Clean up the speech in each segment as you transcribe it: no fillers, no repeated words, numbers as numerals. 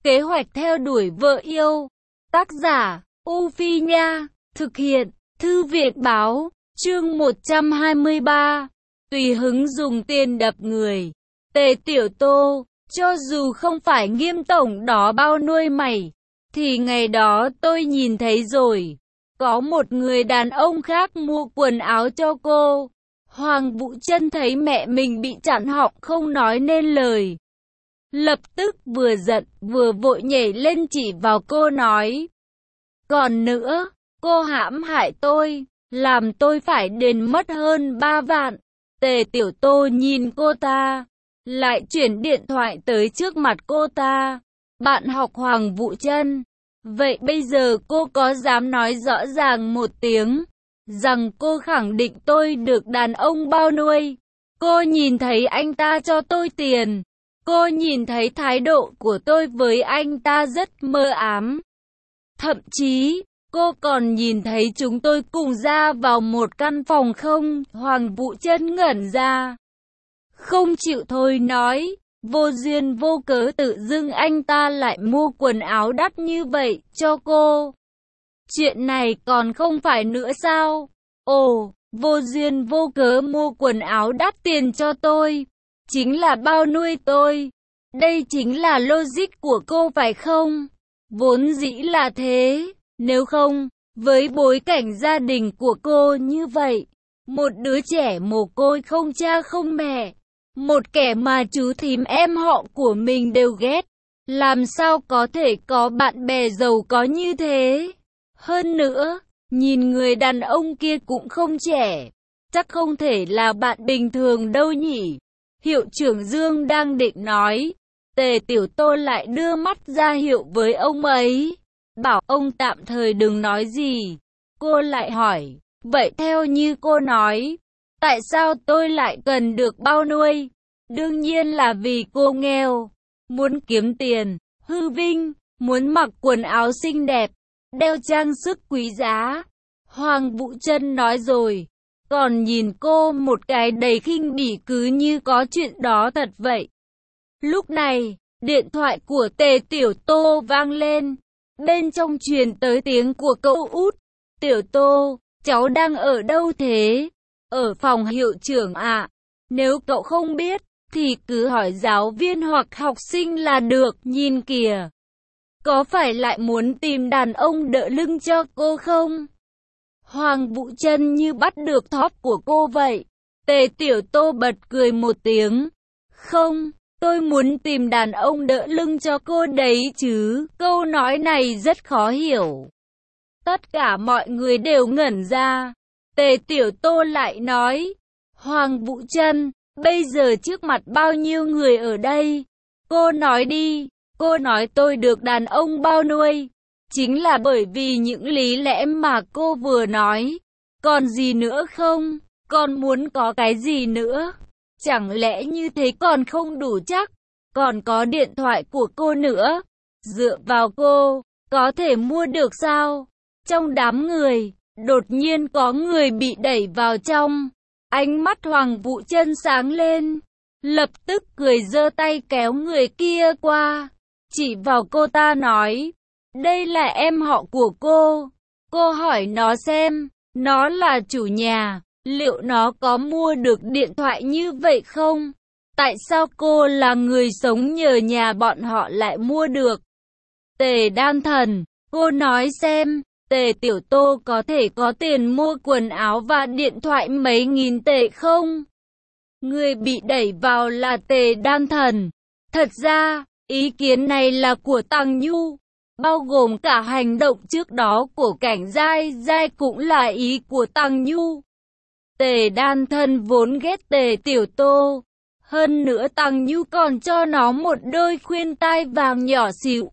Kế hoạch theo đuổi vợ yêu. Tác giả, U Phi Nha. Thực hiện, Thư viện Báo. Chương 123. Tùy hứng dùng tiền đập người. Tề Tiểu Tô, cho dù không phải Nghiêm tổng đó bao nuôi mày, thì ngày đó tôi nhìn thấy rồi. Có một người đàn ông khác mua quần áo cho cô. Hoàng Vũ Chân thấy mẹ mình bị chặn họng không nói nên lời. Lập tức vừa giận vừa vội nhảy lên chỉ vào cô nói. Còn nữa, cô hãm hại tôi, làm tôi phải đền mất hơn 3 vạn. Tề Tiểu Tô nhìn cô ta, lại chuyển điện thoại tới trước mặt cô ta. Bạn học Hoàng Vũ Chân, vậy bây giờ cô có dám nói rõ ràng một tiếng, rằng cô khẳng định tôi được đàn ông bao nuôi? Cô nhìn thấy anh ta cho tôi tiền, cô nhìn thấy thái độ của tôi với anh ta rất mờ ám. Thậm chí, cô còn nhìn thấy chúng tôi cùng ra vào một căn phòng không? Hoàng Vũ Chân ngẩn ra, không chịu thôi nói, vô duyên vô cớ tự dưng anh ta lại mua quần áo đắt như vậy cho cô. Chuyện này còn không phải nữa sao? Ồ, vô duyên vô cớ mua quần áo đắt tiền cho tôi, chính là bao nuôi tôi. Đây chính là logic của cô phải không? Vốn dĩ là thế, nếu không, với bối cảnh gia đình của cô như vậy, một đứa trẻ mồ côi không cha không mẹ, một kẻ mà chú thím em họ của mình đều ghét, làm sao có thể có bạn bè giàu có như thế? Hơn nữa, nhìn người đàn ông kia cũng không trẻ, chắc không thể là bạn bình thường đâu nhỉ? Hiệu trưởng Dương đang định nói, Tề Tiểu Tô lại đưa mắt ra hiệu với ông ấy, bảo ông tạm thời đừng nói gì. Cô lại hỏi, vậy theo như cô nói, tại sao tôi lại cần được bao nuôi? Đương nhiên là vì cô nghèo, muốn kiếm tiền, hư vinh, muốn mặc quần áo xinh đẹp, đeo trang sức quý giá. Hoàng Vũ Chân nói rồi, còn nhìn cô một cái đầy khinh bỉ cứ như có chuyện đó thật vậy. Lúc này, điện thoại của Tề Tiểu Tô vang lên, bên trong truyền tới tiếng của cậu út. Tiểu Tô, cháu đang ở đâu thế? Ở phòng hiệu trưởng ạ. Nếu cậu không biết, thì cứ hỏi giáo viên hoặc học sinh là được. Nhìn kìa, có phải lại muốn tìm đàn ông đỡ lưng cho cô không? Hoàng Vũ Chân như bắt được thóp của cô vậy. Tề Tiểu Tô bật cười một tiếng. Không, tôi muốn tìm đàn ông đỡ lưng cho cô đấy chứ. Câu nói này rất khó hiểu. Tất cả mọi người đều ngẩn ra. Tề Tiểu Tô lại nói, Hoàng Vũ Chân, bây giờ trước mặt bao nhiêu người ở đây? Cô nói đi. Cô nói tôi được đàn ông bao nuôi, chính là bởi vì những lý lẽ mà cô vừa nói. Còn gì nữa không? Còn muốn có cái gì nữa? Chẳng lẽ như thế còn không đủ chắc? Còn có điện thoại của cô nữa. Dựa vào cô, có thể mua được sao? Trong đám người, đột nhiên có người bị đẩy vào trong. Ánh mắt Hoàng Vũ Chân sáng lên, lập tức cười giơ tay kéo người kia qua, chỉ vào cô ta nói, đây là em họ của cô. Cô hỏi nó xem, nó là chủ nhà, liệu nó có mua được điện thoại như vậy không? Tại sao cô là người sống nhờ nhà bọn họ lại mua được? Tề Đan Thần, cô nói xem, Tề Tiểu Tô có thể có tiền mua quần áo và điện thoại mấy nghìn tệ không? Người bị đẩy vào là Tề Đan Thần. Thật ra, ý kiến này là của Tăng Nhu, bao gồm cả hành động trước đó của Cảnh Giai Giai cũng là ý của Tăng Nhu. Tề Đan Thần vốn ghét Tề Tiểu Tô, hơn nữa Tăng Nhu còn cho nó một đôi khuyên tai vàng nhỏ xíu.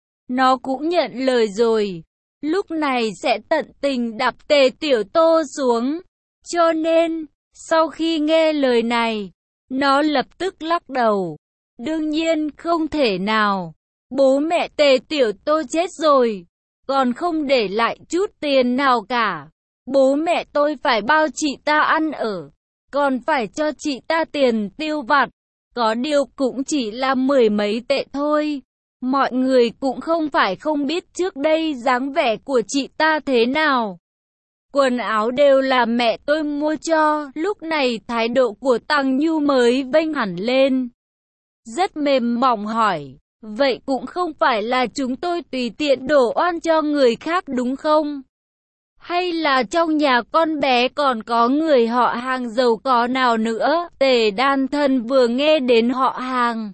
Nó cũng nhận lời rồi, lúc này sẽ tận tình đạp Tề Tiểu Tô xuống. Cho nên, sau khi nghe lời này, nó lập tức lắc đầu. Đương nhiên không thể nào, bố mẹ Tề Tiểu Tô chết rồi, còn không để lại chút tiền nào cả. Bố mẹ tôi phải bao chị ta ăn ở, còn phải cho chị ta tiền tiêu vặt, có điều cũng chỉ là 10 mấy tệ thôi. Mọi người cũng không phải không biết trước đây dáng vẻ của chị ta thế nào. Quần áo đều là mẹ tôi mua cho, lúc này thái độ của Tăng Nhu mới vênh hẳn lên. Rất mềm mỏng hỏi, vậy cũng không phải là chúng tôi tùy tiện đổ oan cho người khác đúng không? Hay là trong nhà con bé còn có người họ hàng giàu có nào nữa? Tề Đan Thần vừa nghe đến họ hàng,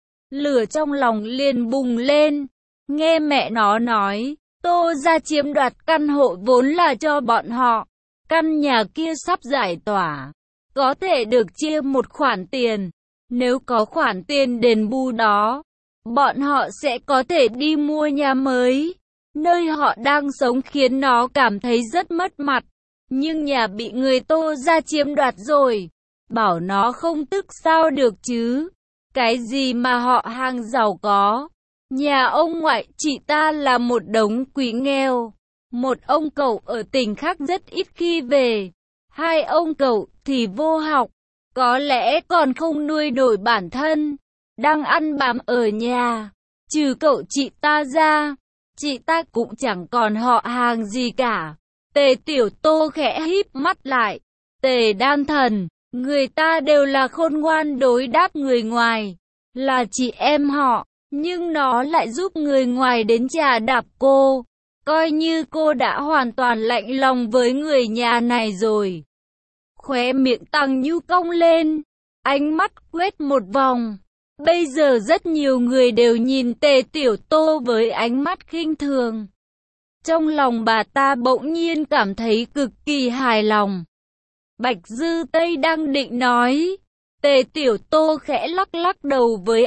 lửa trong lòng liền bùng lên. Nghe mẹ nó nói, Tô gia chiếm đoạt căn hộ vốn là cho bọn họ. Căn nhà kia sắp giải tỏa, có thể được chia một khoản tiền. Nếu có khoản tiền đền bù đó, bọn họ sẽ có thể đi mua nhà mới. Nơi họ đang sống khiến nó cảm thấy rất mất mặt. Nhưng nhà bị người Tô gia chiếm đoạt rồi, bảo nó không tức sao được chứ. Cái gì mà họ hàng giàu có. Nhà ông ngoại chị ta là một đống quỷ nghèo. Một ông cậu ở tỉnh khác rất ít khi về. Hai ông cậu thì vô học, có lẽ còn không nuôi nổi bản thân, đang ăn bám ở nhà. Trừ cậu chị ta ra, chị ta cũng chẳng còn họ hàng gì cả. Tề Tiểu Tô khẽ híp mắt lại. Tề Đan Thần, người ta đều là khôn ngoan đối đáp người ngoài, là chị em họ, nhưng nó lại giúp người ngoài đến chà đạp cô. Coi như cô đã hoàn toàn lạnh lòng với người nhà này rồi. Khóe miệng Tăng Nhu cong lên, ánh mắt quét một vòng. Bây giờ rất nhiều người đều nhìn Tề Tiểu Tô với ánh mắt khinh thường. Trong lòng bà ta bỗng nhiên cảm thấy cực kỳ hài lòng. Bạch Dư Tây đang định nói, Tề Tiểu Tô khẽ lắc lắc đầu với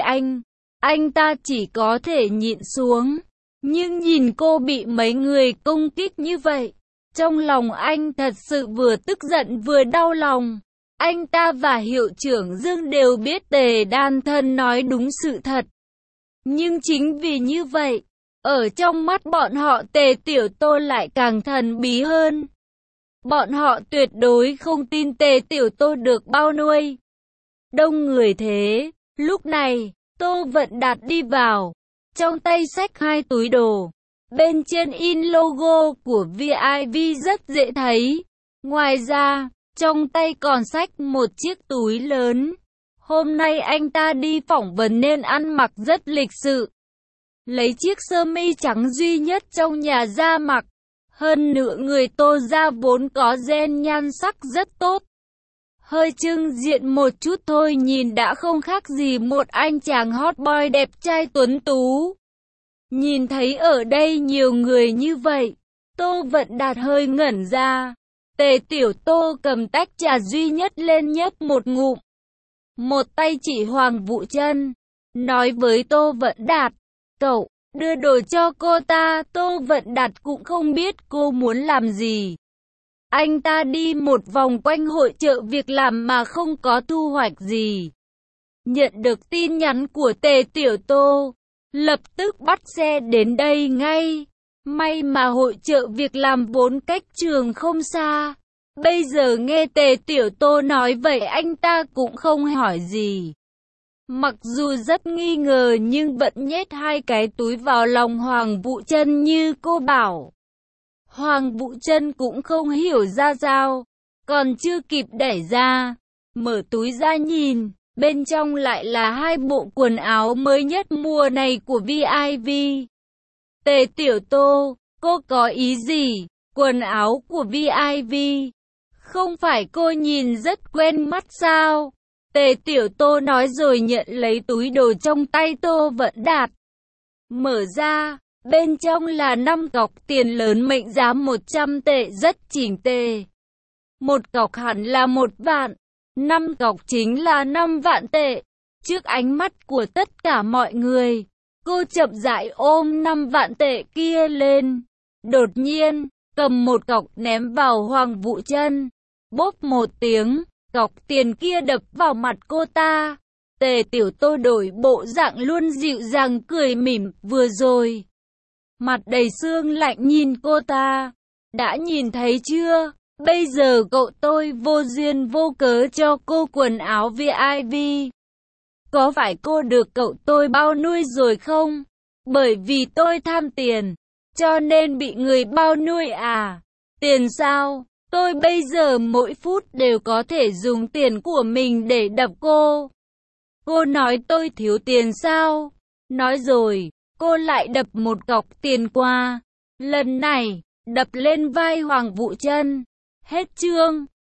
anh ta chỉ có thể nhịn xuống. Nhưng nhìn cô bị mấy người công kích như vậy, trong lòng anh thật sự vừa tức giận vừa đau lòng. Anh ta và hiệu trưởng Dương đều biết Tề Đan Thần nói đúng sự thật. Nhưng chính vì như vậy, ở trong mắt bọn họ Tề Tiểu Tô lại càng thần bí hơn. Bọn họ tuyệt đối không tin Tề Tiểu Tô được bao nuôi. Đông người thế, lúc này, Tô Vận Đạt đi vào, trong tay xách hai túi đồ. Bên trên in logo của VIV rất dễ thấy. Ngoài ra, trong tay còn xách một chiếc túi lớn. Hôm nay anh ta đi phỏng vấn nên ăn mặc rất lịch sự. Lấy chiếc sơ mi trắng duy nhất trong nhà ra mặc. Hơn nữa người Tô gia vốn có gen nhan sắc rất tốt. Hơi trưng diện một chút thôi nhìn đã không khác gì một anh chàng hot boy đẹp trai tuấn tú. Nhìn thấy ở đây nhiều người như vậy, Tô Vận Đạt hơi ngẩn ra. Tề Tiểu Tô cầm tách trà duy nhất lên nhấp một ngụm. Một tay chỉ Hoàng Vũ Chân, nói với Tô Vận Đạt, cậu, đưa đồ cho cô ta. Tô Vận Đạt cũng không biết cô muốn làm gì. Anh ta đi một vòng quanh hội chợ việc làm mà không có thu hoạch gì. Nhận được tin nhắn của Tề Tiểu Tô, lập tức bắt xe đến đây ngay. May mà hội chợ việc làm vốn cách trường không xa. Bây giờ nghe Tề Tiểu Tô nói vậy anh ta cũng không hỏi gì. Mặc dù rất nghi ngờ nhưng vẫn nhét hai cái túi vào lòng Hoàng Vũ Chân như cô bảo. Hoàng Vũ Chân cũng không hiểu ra sao, còn chưa kịp đẩy ra, mở túi ra nhìn, bên trong lại là hai bộ quần áo mới nhất mùa này của VIV. Tề Tiểu Tô, cô có ý gì? Quần áo của VIV? Không phải cô nhìn rất quen mắt sao? Tề Tiểu Tô nói rồi nhận lấy túi đồ trong tay Tô Vận Đạt. Mở ra, bên trong là 5 cọc tiền lớn mệnh giá 100 tệ rất chỉnh tề. Một cọc hẳn là 1 vạn, 5 cọc chính là 5 vạn tệ. Trước ánh mắt của tất cả mọi người, cô chậm rãi ôm 5 vạn tệ kia lên. Đột nhiên, cầm một cọc ném vào Hoàng Vũ Chân. Bốp một tiếng, cọc tiền kia đập vào mặt cô ta. Tề Tiểu Tô đổi bộ dạng luôn dịu dàng cười mỉm vừa rồi. Mặt đầy sương lạnh nhìn cô ta. Đã nhìn thấy chưa? Bây giờ cậu tôi vô duyên vô cớ cho cô quần áo VIV. Có phải cô được cậu tôi bao nuôi rồi không? Bởi vì tôi tham tiền, cho nên bị người bao nuôi à? Tiền sao? Tôi bây giờ mỗi phút đều có thể dùng tiền của mình để đập cô. Cô nói tôi thiếu tiền sao? Nói rồi, cô lại đập một cọc tiền qua. Lần này, đập lên vai Hoàng Vũ Trân. Hết chương.